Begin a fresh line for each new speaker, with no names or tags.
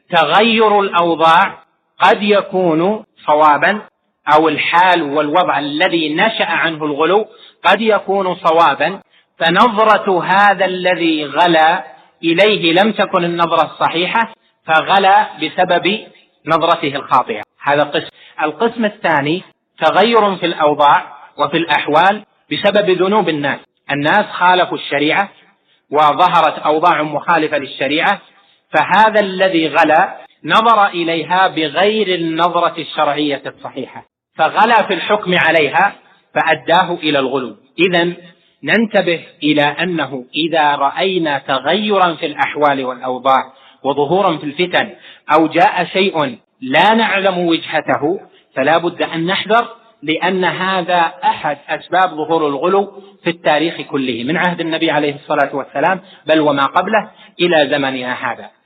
تغير الأوضاع قد يكون صوابا، أو الحال والوضع الذي نشأ عنه الغلو قد يكون صوابا، فنظرة هذا الذي غلا إليه لم تكن النظرة الصحيحة فغلا بسبب نظرته الخاطئة. هذا قسم. القسم الثاني تغير في الأوضاع وفي الأحوال بسبب ذنوب الناس. الناس خالفوا الشريعة وظهرت أوضاع مخالفة للشريعة، فهذا الذي غلا نظر إليها بغير النظرة الشرعية الصحيحة فغلا في الحكم عليها فأداه إلى الغلو. إذن ننتبه إلى أنه إذا رأينا تغيرا في الأحوال والأوضاع وظهورا في الفتن أو جاء شيء لا نعلم وجهته فلا بد أن نحذر، لأن هذا أحد أسباب ظهور الغلو في التاريخ كله من عهد النبي عليه الصلاة والسلام بل وما قبله إلى زمننا هذا.